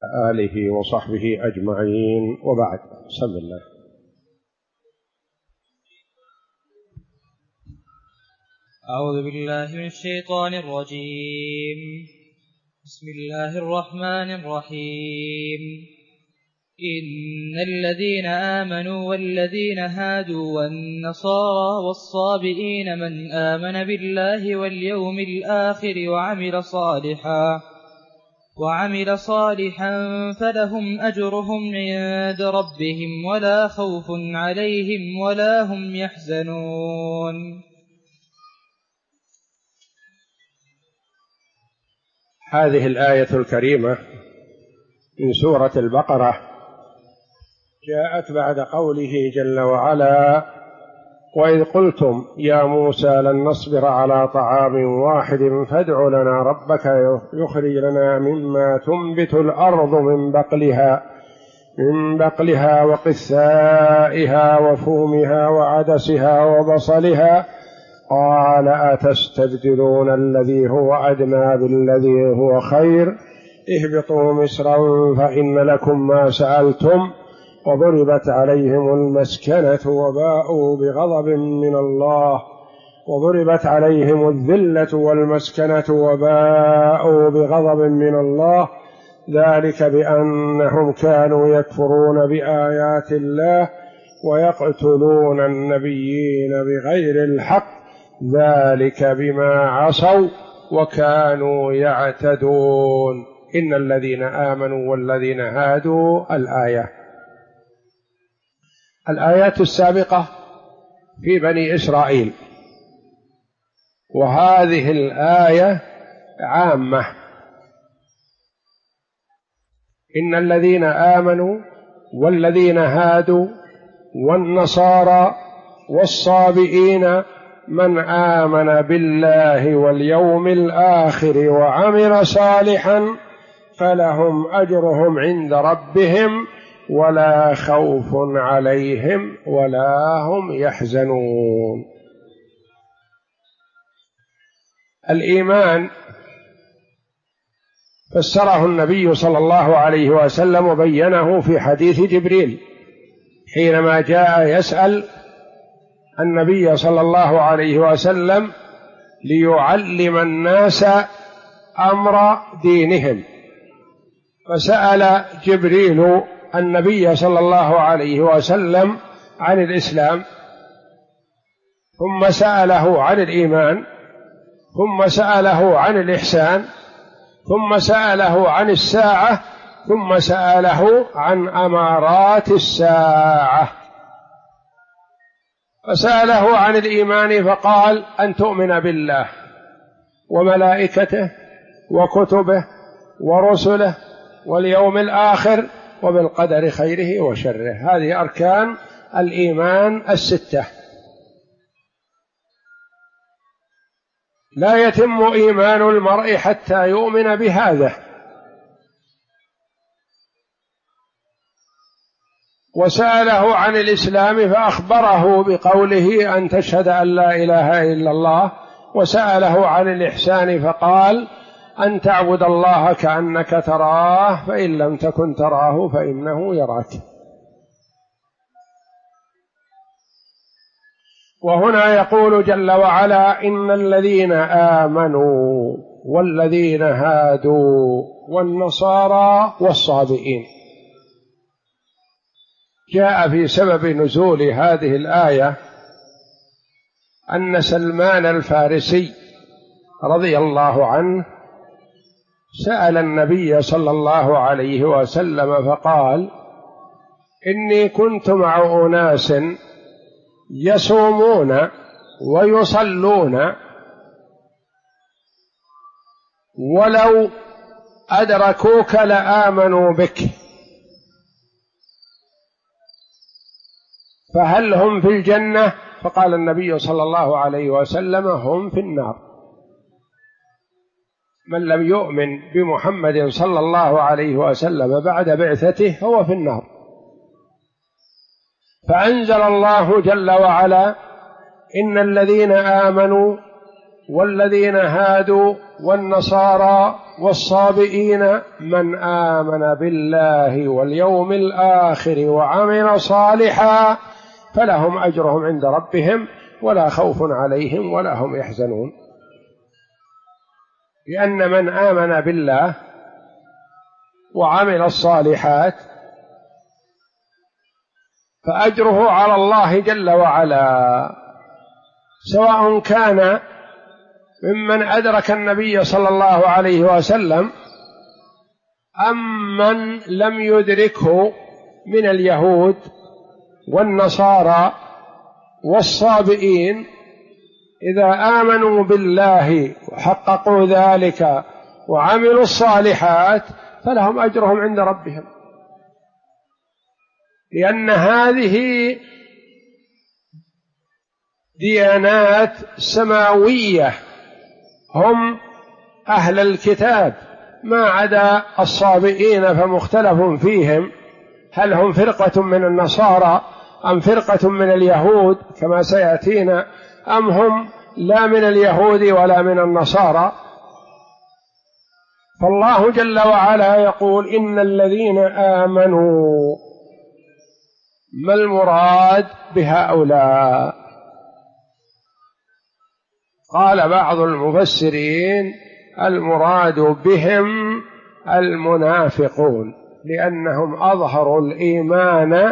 آله وصحبه أجمعين، وبعد. بسم الله. أعوذ بالله من الشيطان الرجيم. بسم الله الرحمن الرحيم. إن الذين آمنوا والذين هادوا والنصارى والصابئين من آمن بالله واليوم الآخر وعمل صالحا فلهم أجرهم عند ربهم ولا خوف عليهم ولا هم يحزنون. هذه الآية الكريمة من سورة البقرة جاءت بعد قوله جل وعلا: وإذ قلتم يا موسى لن نصبر على طعام واحد فادع لنا ربك يخرج لنا مما تنبت الأرض من بقلها وقثائها وفومها وعدسها وبصلها قال أتستبدلون الذي هو أدنى بالذي هو خير اهبطوا مصرا فإن لكم ما سألتم وضربت عليهم المسكنة وباءوا بغضب من الله وضربت عليهم الذلة والمسكنة وباءوا بغضب من الله ذلك بأنهم كانوا يكفرون بآيات الله ويقتلون النبيين بغير الحق ذلك بما عصوا وكانوا يعتدون. إن الذين آمنوا والذين هادوا. الآيات السابقة في بني إسرائيل، وهذه الآية عامة. إن الذين آمنوا والذين هادوا والنصارى والصابئين من آمن بالله واليوم الآخر وعمل صالحا فلهم أجرهم عند ربهم ولا خوف عليهم ولا هم يحزنون. الإيمان فسره النبي صلى الله عليه وسلم وبينه في حديث جبريل حينما جاء يسأل النبي صلى الله عليه وسلم ليعلم الناس أمر دينهم، فسأل جبريل النبي صلى الله عليه وسلم عن الإسلام، ثم سأله عن الإيمان، ثم سأله عن الإحسان، ثم سأله عن الساعة، ثم سأله عن أمارات الساعة. فسأله عن الإيمان فقال: أن تؤمن بالله وملائكته وكتبه ورسله واليوم الآخر وبالقدر خيره وشره. هذه أركان الإيمان الستة. لا يتم إيمان المرء حتى يؤمن بهذا. وسأله عن الإسلام فأخبره بقوله: أن تشهد أن لا إله إلا الله. وسأله عن الإحسان فقال: أن تعبد الله كأنك تراه فإن لم تكن تراه فإنه يراك. وهنا يقول جل وعلا: إن الذين آمنوا والذين هادوا والنصارى والصابئين. جاء في سبب نزول هذه الآية أن سلمان الفارسي رضي الله عنه سأل النبي صلى الله عليه وسلم فقال: إني كنت مع أناس يصومون ويصلون ولو أدركوك لآمنوا بك، فهل هم في الجنة؟ فقال النبي صلى الله عليه وسلم: هم في النار. من لم يؤمن بمحمد صلى الله عليه وسلم بعد بعثته هو في النار. فأنزل الله جل وعلا: إن الذين آمنوا والذين هادوا والنصارى والصابئين من آمن بالله واليوم الآخر وعمل صالحا فلهم أجرهم عند ربهم ولا خوف عليهم ولا هم يحزنون. لأن من آمن بالله وعمل الصالحات فأجره على الله جل وعلا، سواء كان ممن أدرك النبي صلى الله عليه وسلم أم من لم يدركه من اليهود والنصارى والصابئين. إذا آمنوا بالله وحققوا ذلك وعملوا الصالحات فلهم أجرهم عند ربهم، لأن هذه ديانات سماوية، هم أهل الكتاب ما عدا الصابئين فمختلف فيهم، هل هم فرقة من النصارى أم فرقة من اليهود كما سيأتينا، أم هم لا من اليهود ولا من النصارى. فالله جل وعلا يقول إن الذين آمنوا، ما المراد بهؤلاء؟ قال بعض المفسرين المراد بهم المنافقون، لأنهم أظهروا الإيمان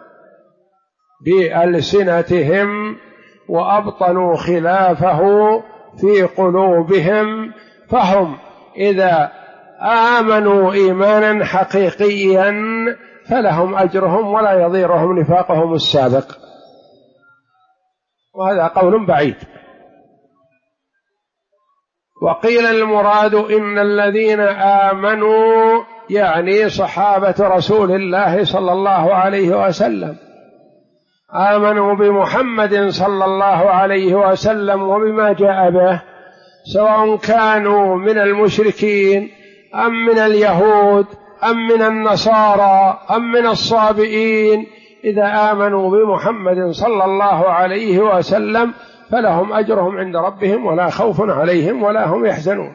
بألسنتهم وأبطنوا خلافه في قلوبهم، فهم إذا آمنوا إيمانا حقيقيا فلهم أجرهم ولا يضيرهم نفاقهم السابق. وهذا قول بعيد. وقيل المراد إن الذين آمنوا يعني صحابة رسول الله صلى الله عليه وسلم، آمنوا بمحمد صلى الله عليه وسلم وبما جاء به، سواء كانوا من المشركين أم من اليهود أم من النصارى أم من الصابئين، إذا آمنوا بمحمد صلى الله عليه وسلم فلهم أجرهم عند ربهم ولا خوف عليهم ولا هم يحزنون.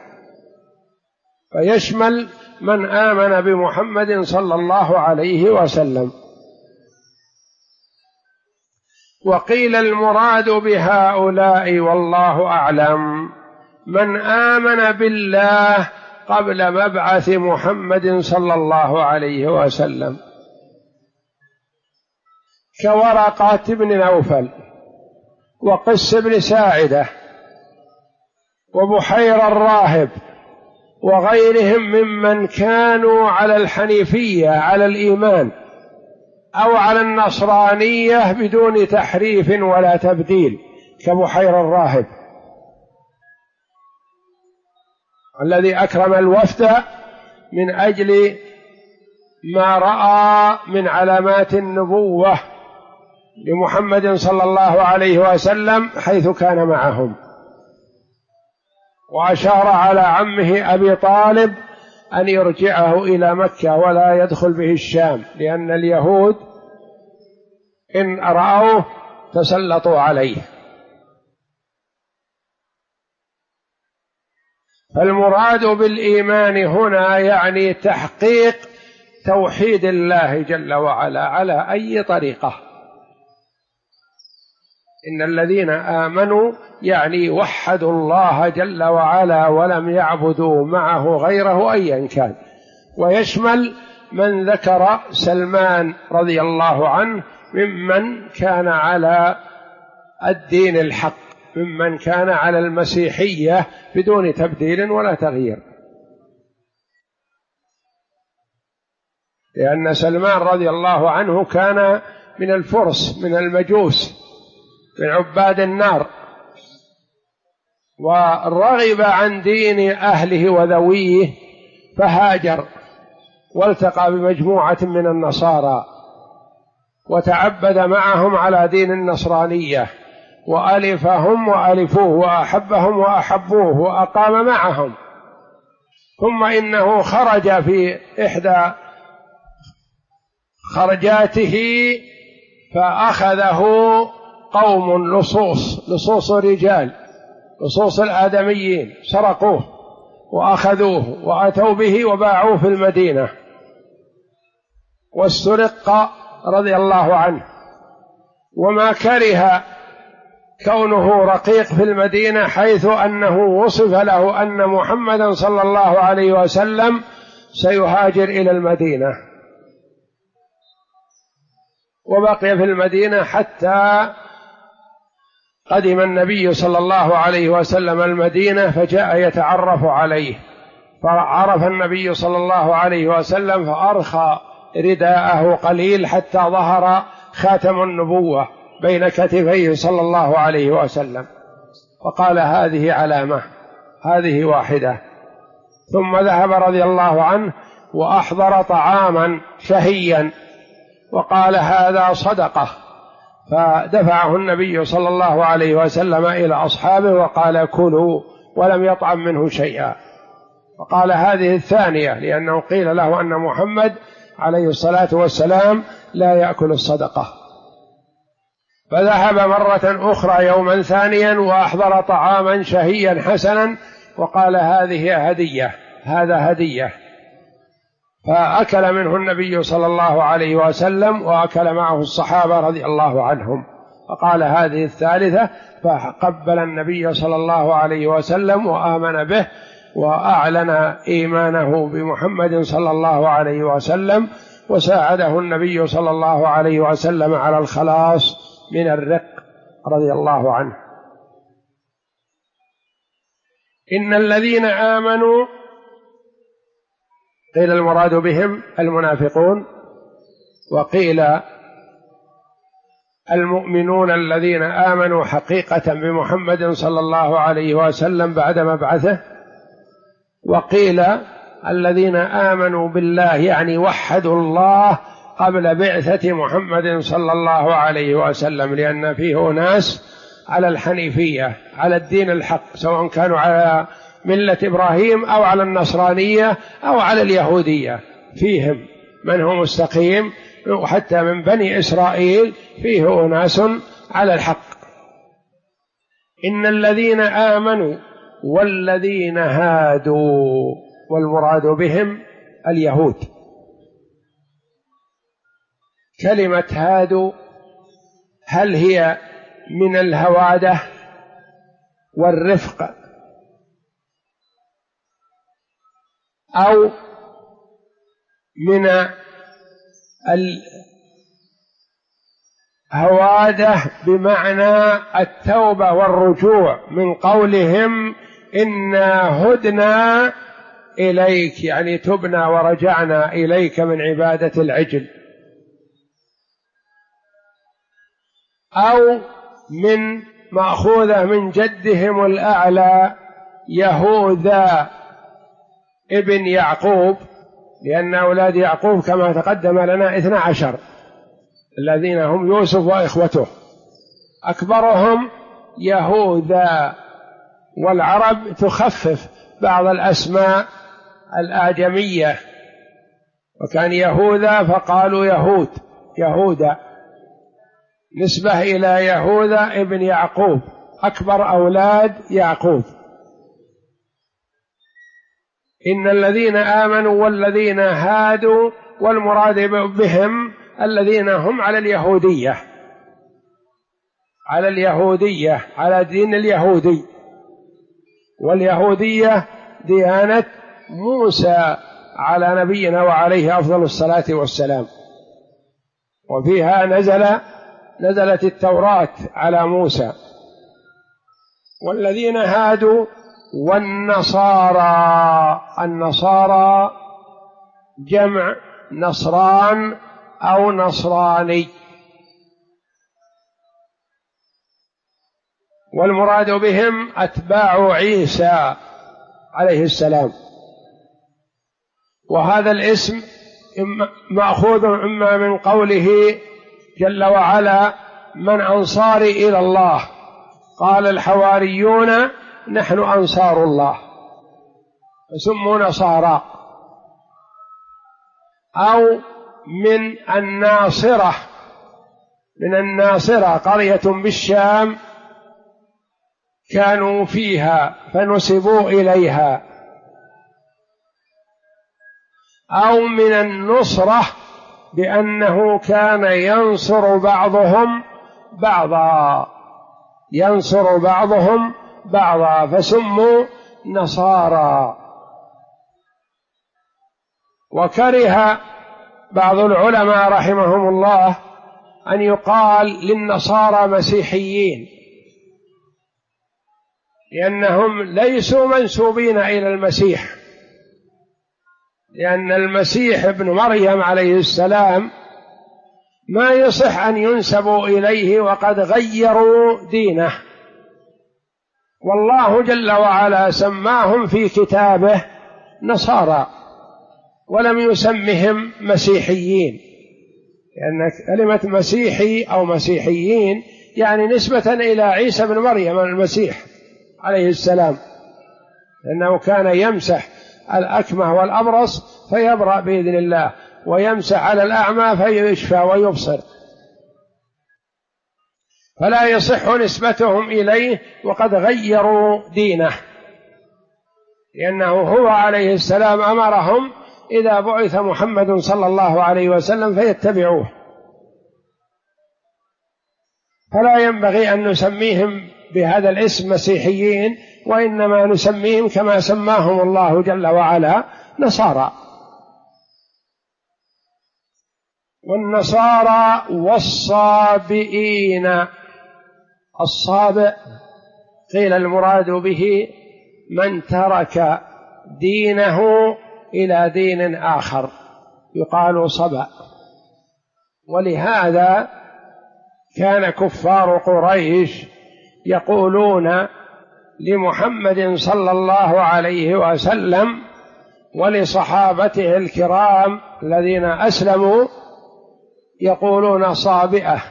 فيشمل من آمن بمحمد صلى الله عليه وسلم. وقيل المراد بهؤلاء والله أعلم من آمن بالله قبل مبعث محمد صلى الله عليه وسلم، كورقة بن نوفل وقس بن ساعدة وبحير الراهب وغيرهم ممن كانوا على الحنيفية على الإيمان أو على النصرانية بدون تحريف ولا تبديل، كبحير الراهب الذي أكرم الوفد من أجل ما رأى من علامات النبوة لمحمد صلى الله عليه وسلم حيث كان معهم، وأشار على عمه أبي طالب أن يرجعه إلى مكة ولا يدخل به الشام، لأن اليهود إن رأوه تسلطوا عليه. فالمراد بالإيمان هنا يعني تحقيق توحيد الله جل وعلا على أي طريقة. إن الذين آمنوا يعني وحدوا الله جل وعلا ولم يعبدوا معه غيره أيا كان. ويشمل من ذكر سلمان رضي الله عنه ممن كان على الدين الحق، ممن كان على المسيحية بدون تبديل ولا تغيير، لأن سلمان رضي الله عنه كان من الفرس من المجوس من عباد النار، ورغب عن دين أهله وذويه فهاجر والتقى بمجموعة من النصارى وتعبد معهم على دين النصرانية، وألفهم وألفوه وأحبهم وأحبوه وأقام معهم. ثم إنه خرج في إحدى خرجاته فأخذه قوم لصوص رجال، لصوص الآدميين، سرقوه وأخذوه وأتوا به وباعوه في المدينة، واسترق رضي الله عنه، وما كره كونه رقيق في المدينة، حيث أنه وصف له أن محمدا صلى الله عليه وسلم سيهاجر إلى المدينة، وبقي في المدينة حتى قدم النبي صلى الله عليه وسلم المدينة، فجاء يتعرف عليه، فعرف النبي صلى الله عليه وسلم فأرخى رداءه قليل حتى ظهر خاتم النبوة بين كتفيه صلى الله عليه وسلم، فقال هذه علامة، هذه واحدة. ثم ذهب رضي الله عنه وأحضر طعاما شهيا وقال هذا صدقة، فدفعه النبي صلى الله عليه وسلم إلى أصحابه وقال كلوا، ولم يطعم منه شيئا. وقال هذه الثانية، لأنه قيل له أن محمد عليه الصلاة والسلام لا يأكل الصدقة. فذهب مرة أخرى يوما ثانيا وأحضر طعاما شهيا حسنا وقال هذه هدية، هذا هدية، فأكل منه النبي صلى الله عليه وسلم وأكل معه الصحابة رضي الله عنهم. فقال هذه الثالثة، فقبل النبي صلى الله عليه وسلم وآمن به وأعلن إيمانه بمحمد صلى الله عليه وسلم، وساعده النبي صلى الله عليه وسلم على الخلاص من الرق رضي الله عنه. إن الذين آمنوا، قيل المراد بهم المنافقون، وقيل المؤمنون الذين آمنوا حقيقة بمحمد صلى الله عليه وسلم بعد مبعثه، وقيل الذين آمنوا بالله يعني وحدوا الله قبل بعثة محمد صلى الله عليه وسلم، لأن فيه ناس على الحنيفية، على الدين الحق، سواء كانوا على ملة إبراهيم أو على النصرانية أو على اليهودية، فيهم من هو مستقيم، وحتى من بني إسرائيل فيه أناس على الحق. إن الذين آمنوا والذين هادوا، والمراد بهم اليهود. كلمة هادوا هل هي من الهوادة والرفق أو من الهوادة بمعنى التوبة والرجوع، من قولهم إنا هدنا إليك، يعني تبنا ورجعنا إليك من عبادة العجل، أو من مأخوذة من جدهم الأعلى يهوذا ابن يعقوب، لأن أولاد يعقوب كما تقدم لنا 12 الذين هم يوسف وإخوته، أكبرهم يهوذا، والعرب تخفف بعض الأسماء الأعجمية، وكان يهوذا فقالوا يهود، يهوذا نسبة إلى يهوذا ابن يعقوب أكبر أولاد يعقوب. إن الذين آمنوا والذين هادوا، والمراد بهم الذين هم على اليهودية، على اليهودية، على دين اليهودي، واليهودية ديانة موسى على نبينا وعليه أفضل الصلاة والسلام، وفيها نزلت التوراة على موسى. والذين هادوا والنصارى، النصارى جمع نصران أو نصراني، والمراد بهم أتباع عيسى عليه السلام. وهذا الاسم مأخوذ إما من قوله جل وعلا من أنصاري إلى الله، قال الحواريون نحن أنصار الله، فسموا نصارى، أو من الناصرة، من الناصرة قرية بالشام كانوا فيها فنسبوا إليها، أو من النصرة بأنه كان ينصر بعضهم بعضا، ينصر بعضهم بعضا فسموا نصارى. وكره بعض العلماء رحمهم الله أن يقال للنصارى مسيحيين، لأنهم ليسوا منسوبين إلى المسيح، لأن المسيح ابن مريم عليه السلام ما يصح أن ينسبوا إليه وقد غيروا دينه، والله جل وعلا سماهم في كتابه نصارى ولم يسمهم مسيحيين، لأن كلمة مسيحي أو مسيحيين يعني نسبة إلى عيسى بن مريم المسيح عليه السلام، لأنه كان يمسح الأكمه والأبرص فيبرأ بإذن الله، ويمسح على الأعمى فيشفى ويبصر، فلا يصح نسبتهم إليه وقد غيروا دينه، لأنه هو عليه السلام أمرهم إذا بعث محمد صلى الله عليه وسلم فيتبعوه، فلا ينبغي أن نسميهم بهذا الاسم مسيحيين، وإنما نسميهم كما سماهم الله جل وعلا نصارى. والنصارى والصابئين، الصابئ قيل المراد به من ترك دينه إلى دين آخر يقال صبأ. ولهذا كان كفار قريش يقولون لمحمد صلى الله عليه وسلم ولصحابته الكرام الذين أسلموا يقولون صابئة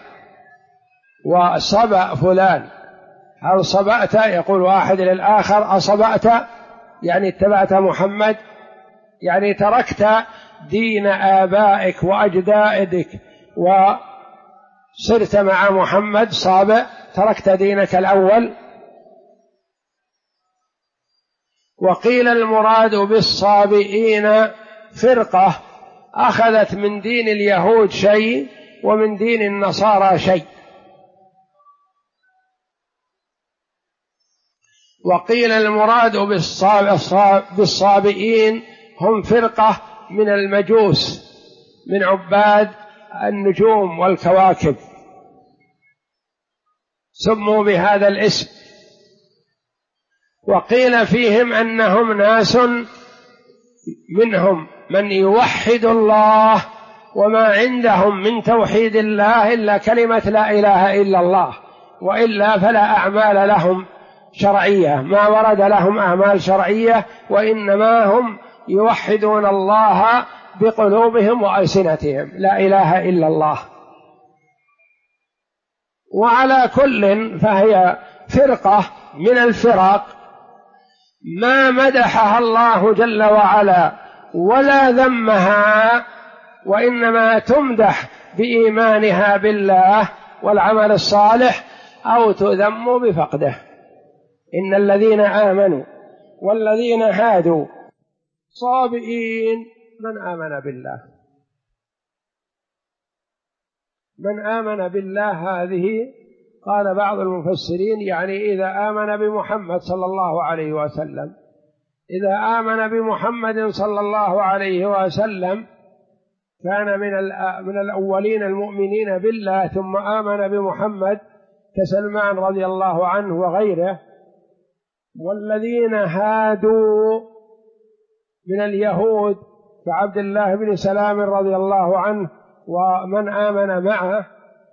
وصبأ فلان، هل صبأت؟ يقول واحد للآخر أصبأت؟ يعني اتبعت محمد، يعني تركت دين آبائك وأجدادك وصرت مع محمد صابئ، تركت دينك الأول. وقيل المراد بالصابئين فرقة أخذت من دين اليهود شيء ومن دين النصارى شيء. وقيل المراد بالصابئين هم فرقة من المجوس من عباد النجوم والكواكب، سموا بهذا الاسم. وقيل فيهم أنهم ناس منهم من يوحد الله وما عندهم من توحيد الله إلا كلمة لا إله إلا الله، وإلا فلا أعمال لهم شرعية، ما ورد لهم أعمال شرعية، وإنما هم يوحدون الله بقلوبهم وألسنتهم، لا إله إلا الله. وعلى كل فهي فرقة من الفرق ما مدحها الله جل وعلا ولا ذمها، وإنما تمدح بإيمانها بالله والعمل الصالح أو تذم بفقده. إن الذين آمنوا والذين هادوا صابئين من آمن بالله. من آمن بالله هذه قال بعض المفسرين يعني إذا آمن بمحمد صلى الله عليه وسلم، إذا آمن بمحمد صلى الله عليه وسلم كان من الأولين المؤمنين بالله ثم آمن بمحمد كسلمان رضي الله عنه وغيره. والذين هادوا من اليهود كعبد الله بن سلام رضي الله عنه ومن آمن معه،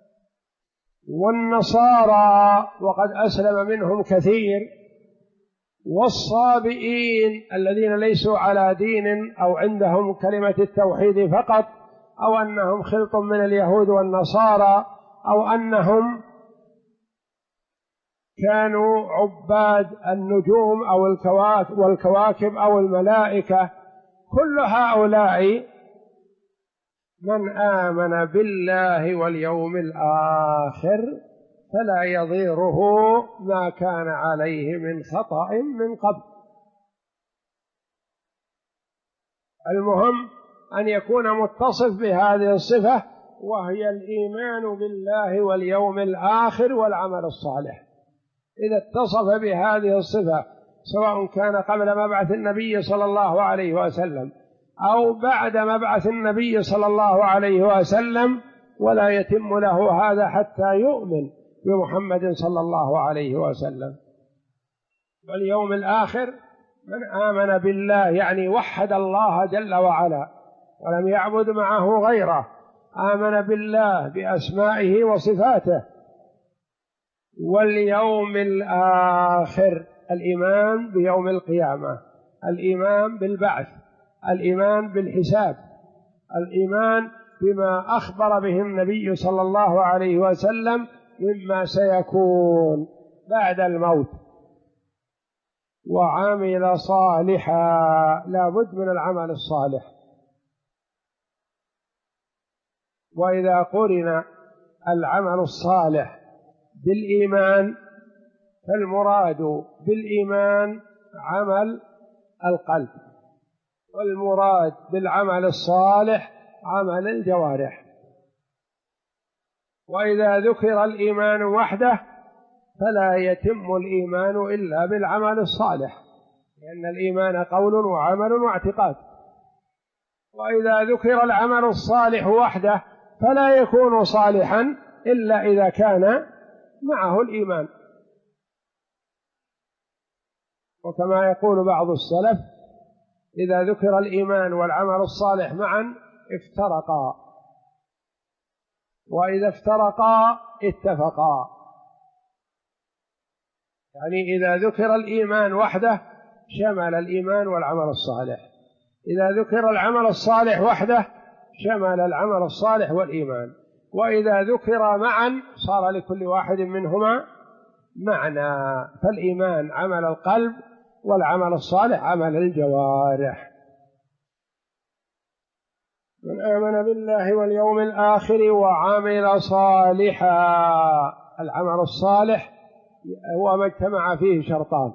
والنصارى وقد أسلم منهم كثير، والصابئين الذين ليسوا على دين أو عندهم كلمة التوحيد فقط، أو أنهم خلط من اليهود والنصارى، أو أنهم كانوا عباد النجوم أو والكواكب أو الملائكة. كل هؤلاء من آمن بالله واليوم الآخر فلا يضيره ما كان عليه من خطأ من قبل. المهم أن يكون متصف بهذه الصفة، وهي الإيمان بالله واليوم الآخر والعمل الصالح. إذا اتصف بهذه الصفة سواء كان قبل مبعث النبي صلى الله عليه وسلم أو بعد مبعث النبي صلى الله عليه وسلم، ولا يتم له هذا حتى يؤمن بمحمد صلى الله عليه وسلم. واليوم الآخر من آمن بالله يعني وحد الله جل وعلا ولم يعبد معه غيره، آمن بالله بأسمائه وصفاته. واليوم الآخر الإيمان بيوم القيامة، الإيمان بالبعث، الإيمان بالحساب، الإيمان بما أخبر به النبي صلى الله عليه وسلم مما سيكون بعد الموت. وعمل صالحا، لا بد من العمل الصالح. وإذا قرن العمل الصالح بالإيمان فالمراد بالإيمان عمل القلب، والمراد بالعمل الصالح عمل الجوارح. وإذا ذكر الإيمان وحده فلا يتم الإيمان إلا بالعمل الصالح، لأن الإيمان قول وعمل واعتقاد. وإذا ذكر العمل الصالح وحده فلا يكون صالحا إلا إذا كان معه الإيمان. وكما يقول بعض السلف: إذا ذكر الإيمان والعمل الصالح معا افترقا، وإذا افترقا اتفقا. يعني إذا ذكر الإيمان وحده شمل الإيمان والعمل الصالح، إذا ذكر العمل الصالح وحده شمل العمل الصالح والإيمان، وإذا ذكر معا صار لكل واحد منهما معنى. فالإيمان عمل القلب والعمل الصالح عمل الجوارح. من آمن بالله واليوم الآخر وعمل صالحا. العمل الصالح هو ما اجتمع فيه شرطان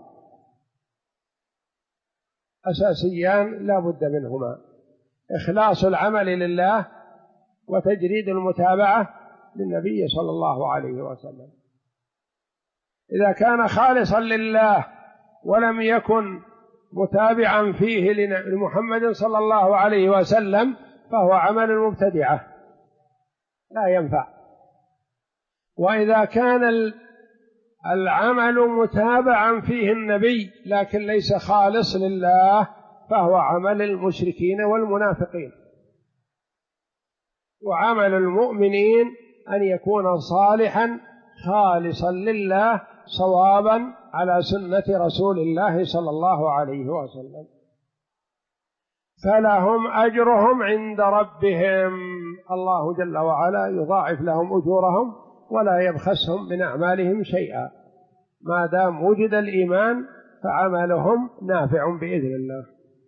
أساسيان لا بد منهما: إخلاص العمل لله وتجريد المتابعة للنبي صلى الله عليه وسلم. إذا كان خالصا لله ولم يكن متابعا فيه لمحمد صلى الله عليه وسلم فهو عمل المبتدعة لا ينفع. وإذا كان العمل متابعا فيه النبي لكن ليس خالص لله فهو عمل المشركين والمنافقين. وعمل المؤمنين أن يكون صالحا خالصا لله صوابا على سنة رسول الله صلى الله عليه وسلم. فلهم أجرهم عند ربهم، الله جل وعلا يضاعف لهم أجورهم ولا يبخسهم من أعمالهم شيئا، ما دام وجد الإيمان فعملهم نافع بإذن الله.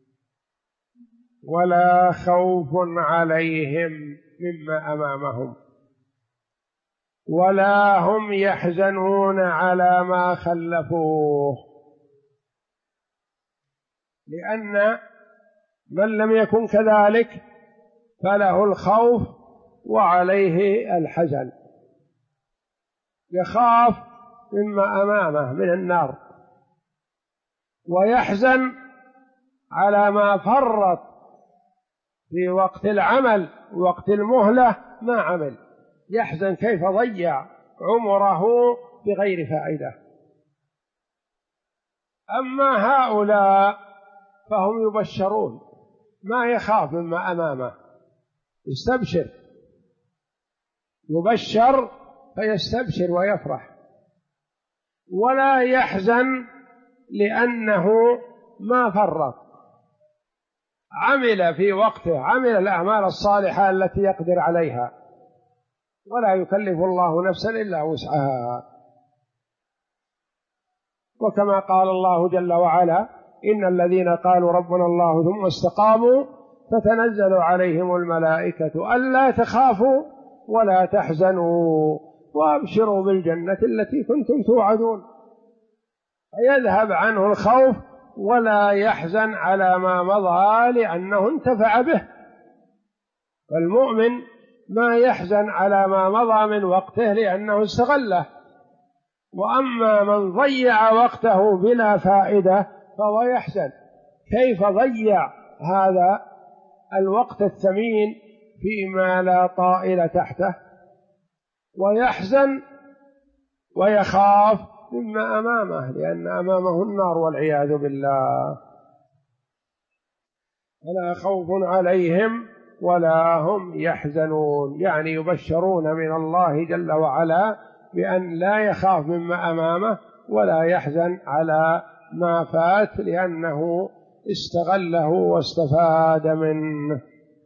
ولا خوف عليهم مما أمامهم ولا هم يحزنون على ما خلفوه، لأن من لم يكن كذلك فله الخوف وعليه الحزن، يخاف مما أمامه من النار ويحزن على ما فرط في وقت العمل وقت المهلة ما عمل، يحزن كيف ضيع عمره بغير فائدة. أما هؤلاء فهم يبشرون، ما يخاف مما أمامه، يستبشر، يبشر فيستبشر ويفرح، ولا يحزن لأنه ما فرط، عمل في وقته، عمل الأعمال الصالحة التي يقدر عليها، ولا يكلف الله نفسا إلا وسعها. وكما قال الله جل وعلا: إن الذين قالوا ربنا الله ثم استقاموا تتنزل عليهم الملائكة ألا تخافوا ولا تحزنوا وأبشروا بالجنة التي كنتم توعدون. فيذهب عنه الخوف ولا يحزن على ما مضى لأنه انتفع به فالمؤمن ما يحزن على ما مضى من وقته لأنه استغله، وأما من ضيع وقته بلا فائدة فهو يحزن كيف ضيع هذا الوقت الثمين فيما لا طائل تحته، ويحزن ويخاف مما أمامه لأن أمامه النار والعياذ بالله. ولا خوف عليهم ولا هم يحزنون، يعني يبشرون من الله جل وعلا بأن لا يخاف مما أمامه ولا يحزن على ما فات لأنه استغله واستفاد منه.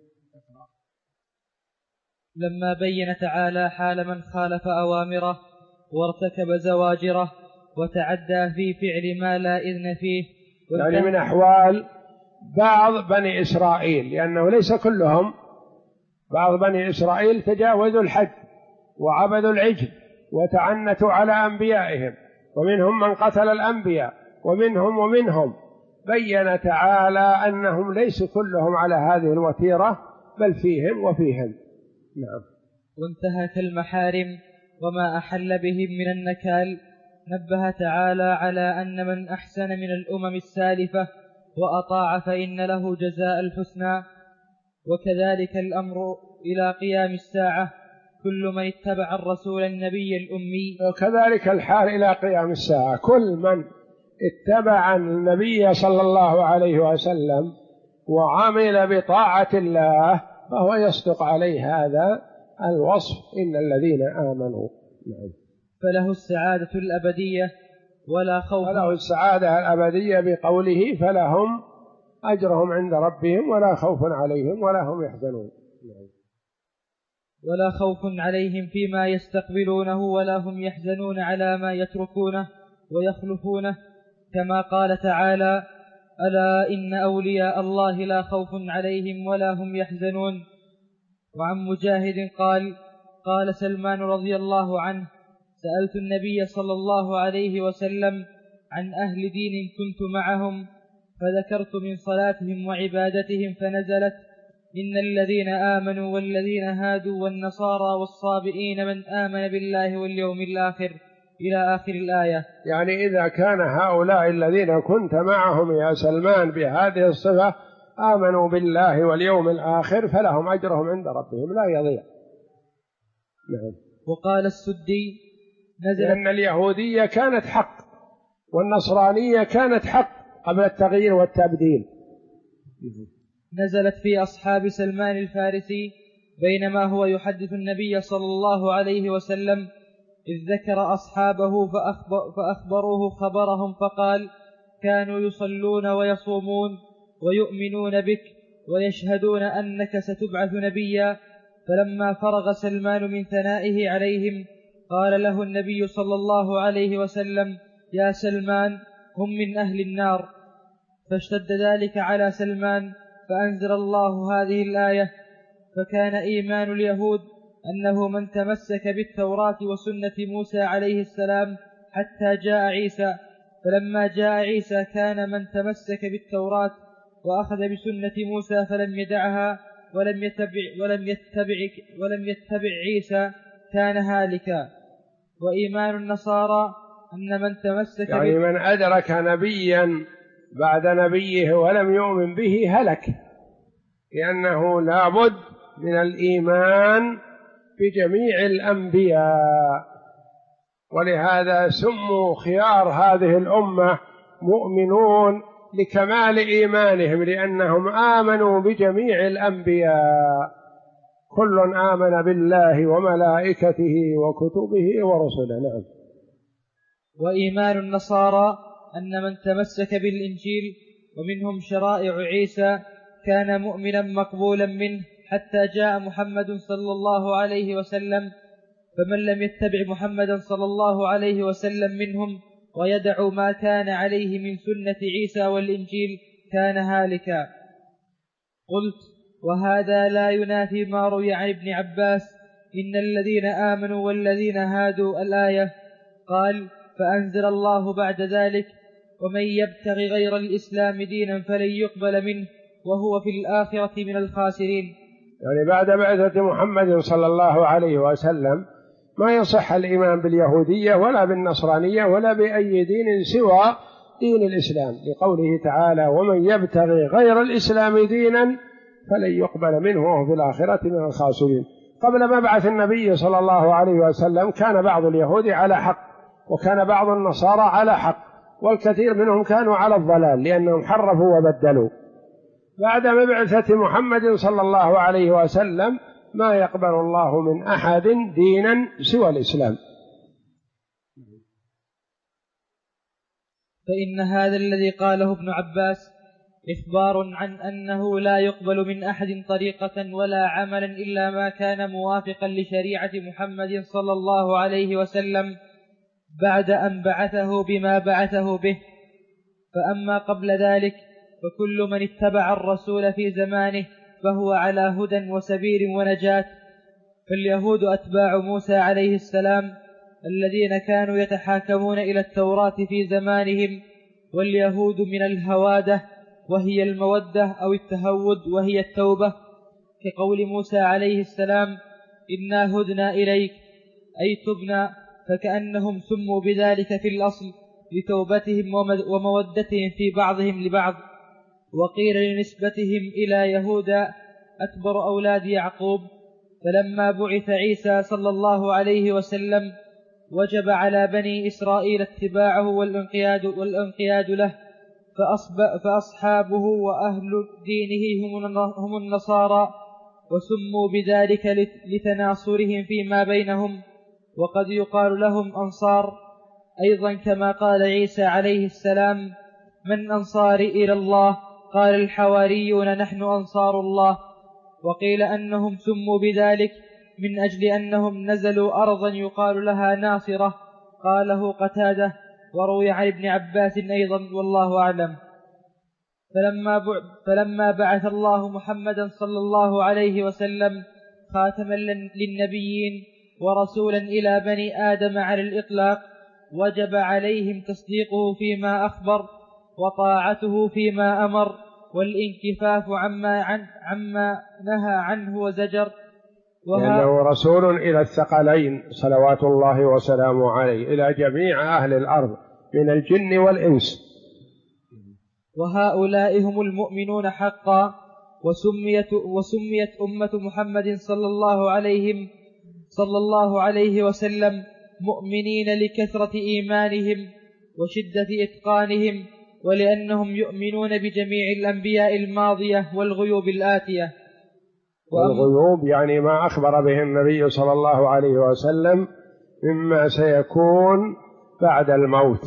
لما بين تعالى حال من خالف أوامره وارتكب زواجره وتعدى في فعل ما لا إذن فيه، يعني من أحوال بعض بني إسرائيل، لأنه ليس كلهم، بعض بني إسرائيل تجاوزوا الحد وعبدوا العجل وتعنتوا على أنبيائهم، ومنهم من قتل الأنبياء ومنهم بين تعالى أنهم ليسوا كلهم على هذه الوتيرة بل فيهم وفيهم. نعم. وانتهك المحارم وما أحل بهم من النكال. نبه تعالى على أن من أحسن من الأمم السالفة وأطاع فإن له جزاء الحسنى، وكذلك الأمر إلى قيام الساعة كل من اتبع الرسول النبي الأمي. وكذلك الحال إلى قيام الساعة، كل من اتبع النبي صلى الله عليه وسلم وعمل بطاعة الله فهو يصدق عليه هذا الوصف إن الذين آمنوا. فله السعادة الأبدية ولا خوف، فله السعادة الأبدية بقوله فلهم أجرهم عند ربهم ولا خوف عليهم ولا هم يحزنون. ولا خوف عليهم فيما يستقبلونه ولا هم يحزنون على ما يتركونه ويخلفونه، كما قال تعالى: ألا إن أولياء الله لا خوف عليهم ولا هم يحزنون. وعن مجاهد قال سلمان رضي الله عنه: سألت النبي صلى الله عليه وسلم عن أهل دين كنت معهم فذكرت من صلاتهم وعبادتهم فنزلت: إن الذين آمنوا والذين هادوا والنصارى والصابئين من آمن بالله واليوم الآخر إلى آخر الآية. يعني إذا كان هؤلاء الذين كنت معهم يا سلمان بهذه الصفة آمنوا بالله واليوم الآخر فلهم أجرهم عند ربهم لا يضيع. نعم. وقال السدي: لأن اليهودية كانت حق والنصرانية كانت حق قبل التغيير والتبديل. نزلت في أصحاب سلمان الفارسي بينما هو يحدث النبي صلى الله عليه وسلم إذ ذكر أصحابه فأخبروه خبرهم فقال: كانوا يصلون ويصومون ويؤمنون بك ويشهدون أنك ستبعث نبيا. فلما فرغ سلمان من ثنائه عليهم قال له النبي صلى الله عليه وسلم: يا سلمان هم من أهل النار. فاشتد ذلك على سلمان فأنزل الله هذه الآية: فكان إيمان اليهود أنه من تمسك بالتوراة وسنة موسى عليه السلام حتى جاء عيسى، فلما جاء عيسى كان من تمسك بالتوراة وأخذ بسنة موسى فلم يدعها ولم يتبع عيسى كان هالكا. وإيمان النصارى أن من تمسك يعني من أدرك نبيا بعد نبيه ولم يؤمن به هلك، لأنه لابد من الإيمان بجميع الأنبياء، ولهذا سموا خيار هذه الأمة مؤمنون لكمال إيمانهم، لأنهم آمنوا بجميع الأنبياء، كل آمن بالله وملائكته وكتبه ورسله. نعم. وإيمان النصارى أن من تمسك بالإنجيل ومنهم شرائع عيسى كان مؤمنا مقبولا منه حتى جاء محمد صلى الله عليه وسلم، فمن لم يتبع محمدا صلى الله عليه وسلم منهم ويدع ما كان عليه من سنة عيسى والإنجيل كان هالكا. قلت: وهذا لا ينافي ما روي عن ابن عباس: إن الذين آمنوا والذين هادوا الآية. قال: فأنزل الله بعد ذلك: ومن يبتغي غير الإسلام دينا فلن يقبل منه وهو في الآخرة من الخاسرين. يعني بعد بعثة محمد صلى الله عليه وسلم ما يصح الإيمان باليهودية ولا بالنصرانية ولا بأي دين سوى دين الإسلام، لقوله تعالى: ومن يبتغي غير الإسلام دينا فلن يقبل منه وهو في الآخرة من الخاسرين. قبل مبعث النبي صلى الله عليه وسلم كان بعض اليهود على حق، وكان بعض النصارى على حق، والكثير منهم كانوا على الضلال لأنهم حرفوا وبدلوا. بعد مبعثة محمد صلى الله عليه وسلم ما يقبل الله من أحد دينا سوى الإسلام. فإن هذا الذي قاله ابن عباس إخبار عن أنه لا يقبل من أحد طريقة ولا عملا إلا ما كان موافقا لشريعة محمد صلى الله عليه وسلم بعد أن بعثه بما بعثه به. فأما قبل ذلك فكل من اتبع الرسول في زمانه فهو على هدى وسبيل ونجاة. فاليهود أتباع موسى عليه السلام الذين كانوا يتحاكمون إلى التوراة في زمانهم، واليهود من الهوادة وهي المودة أو التهود وهي التوبة، كقول موسى عليه السلام: إنا هدنا إليك أي تبنا، فكأنهم سموا بذلك في الأصل لتوبتهم ومودتهم في بعضهم لبعض. وقيل لنسبتهم إلى يهوذا أكبر أولاد يعقوب. فلما بعث عيسى صلى الله عليه وسلم وجب على بني إسرائيل اتباعه والانقياد له، فأصحابه وأهل دينه هم النصارى، وسموا بذلك لتناصرهم فيما بينهم، وقد يقال لهم أنصار أيضا، كما قال عيسى عليه السلام: من أنصاري إلى الله؟ قال الحواريون نحن أنصار الله. وقيل أنهم سموا بذلك من أجل أنهم نزلوا أرضا يقال لها ناصرة، قاله قتادة، وروي عن ابن عباس أيضا، والله أعلم. فلما بعث الله محمدا صلى الله عليه وسلم خاتما للنبيين ورسولا إلى بني آدم على الإطلاق، وجب عليهم تصديقه فيما أخبر وطاعته فيما أمر والانكفاف عما نهى عنه وزجر. لأنه رسول إلى الثقلين صلوات الله وسلامه عليه، إلى جميع أهل الأرض من الجن والإنس. وهؤلاء هم المؤمنون حقا، وسميت أمة محمد صلى الله عليه وسلم مؤمنين لكثرة إيمانهم وشدة إتقانهم، ولأنهم يؤمنون بجميع الأنبياء الماضية والغيوب الآتية. والغيوب يعني ما أخبر به النبي صلى الله عليه وسلم مما سيكون بعد الموت.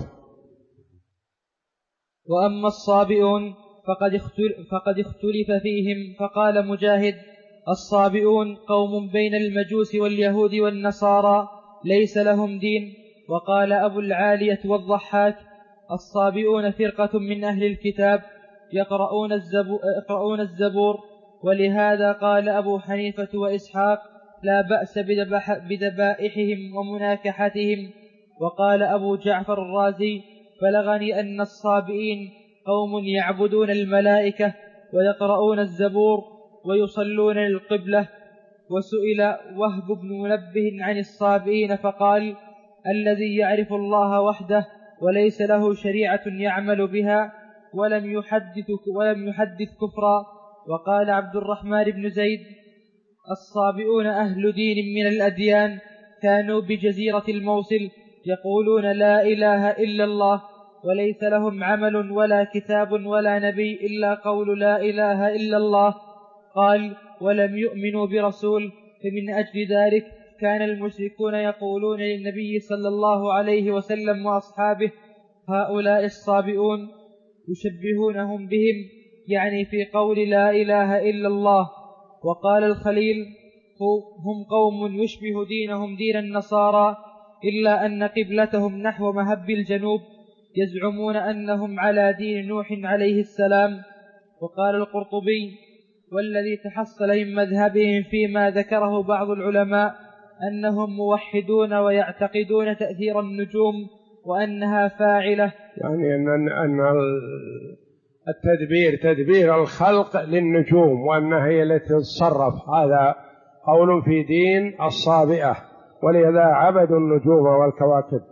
وأما الصابئون فقد اختلف فيهم، فقال مجاهد: الصابئون قوم بين المجوس واليهود والنصارى ليس لهم دين. وقال أبو العالية والضحاك: الصابئون فرقة من أهل الكتاب يقرؤون الزبور. ولهذا قال أبو حنيفة وإسحاق: لا بأس بذبائحهم ومناكحتهم. وقال أبو جعفر الرازي: بلغني أن الصابئين قوم يعبدون الملائكة ويقرؤون الزبور ويصلون للقبلة. وسئل وهب بن منبه عن الصابئين فقال: الذي يعرف الله وحده وليس له شريعة يعمل بها ولم يحدث كفرا. وقال عبد الرحمن بن زيد: الصابئون أهل دين من الأديان، كانوا بجزيرة الموصل يقولون لا إله إلا الله، وليس لهم عمل ولا كتاب ولا نبي إلا قول لا إله إلا الله. قال: ولم يؤمنوا برسول، فمن أجل ذلك كان المشركون يقولون للنبي صلى الله عليه وسلم وأصحابه: هؤلاء الصابئون، يشبهونهم بهم، يعني في قول لا إله إلا الله. وقال الخليل: هم قوم يشبه دينهم دين النصارى، إلا أن قبلتهم نحو مهب الجنوب، يزعمون أنهم على دين نوح عليه السلام. وقال القرطبي: والذي تحصل من مذهبهم فيما ذكره بعض العلماء أنهم موحدون ويعتقدون تأثير النجوم وأنها فاعلة، يعني أن التدبير تدبير الخلق للنجوم وأنها هي التي تتصرف، هذا قول في دين الصابئة، ولهذا عبدوا النجوم والكواكب.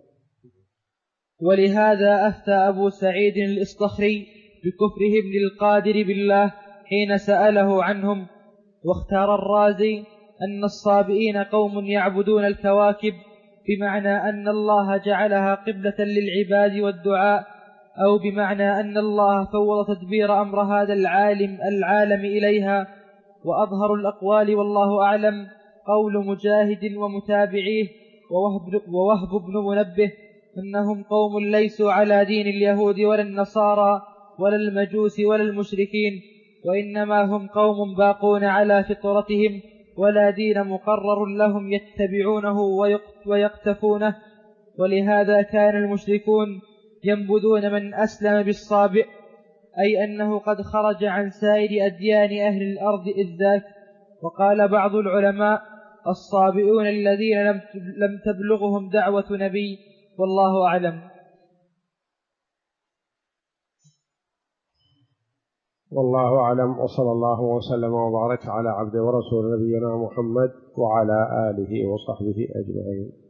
ولهذا أفتى أبو سعيد الإصطخري بكفرهم للقادر بالله حين سأله عنهم. واختار الرازي أن الصابئين قوم يعبدون الكواكب، بمعنى أن الله جعلها قبلة للعباد والدعاء، أو بمعنى أن الله فوض تدبير أمر هذا العالم إليها. وأظهر الأقوال والله أعلم قول مجاهد ومتابعيه ووهب بن منبه أنهم قوم ليسوا على دين اليهود ولا النصارى ولا المجوس ولا المشركين، وإنما هم قوم باقون على فطرتهم ولا دين مقرر لهم يتبعونه ويقتفونه. ولهذا كان المشركون ينبذون من أسلم بالصابئ، أي أنه قد خرج عن سائر أديان أهل الأرض إذ ذاك. وقال بعض العلماء الصابئون الذين لم تبلغهم دعوة نبي، والله أعلم. والله أعلم، وصلى الله وسلم وبارك على عبد ورسول نبينا محمد وعلى آله وصحبه أجمعين.